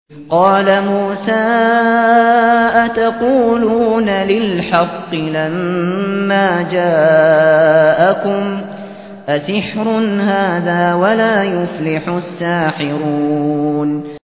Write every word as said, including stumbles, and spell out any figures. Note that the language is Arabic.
قال موسى أتقولون للحق لما جاءكم أسحر هذا ولا يفلح الساحرون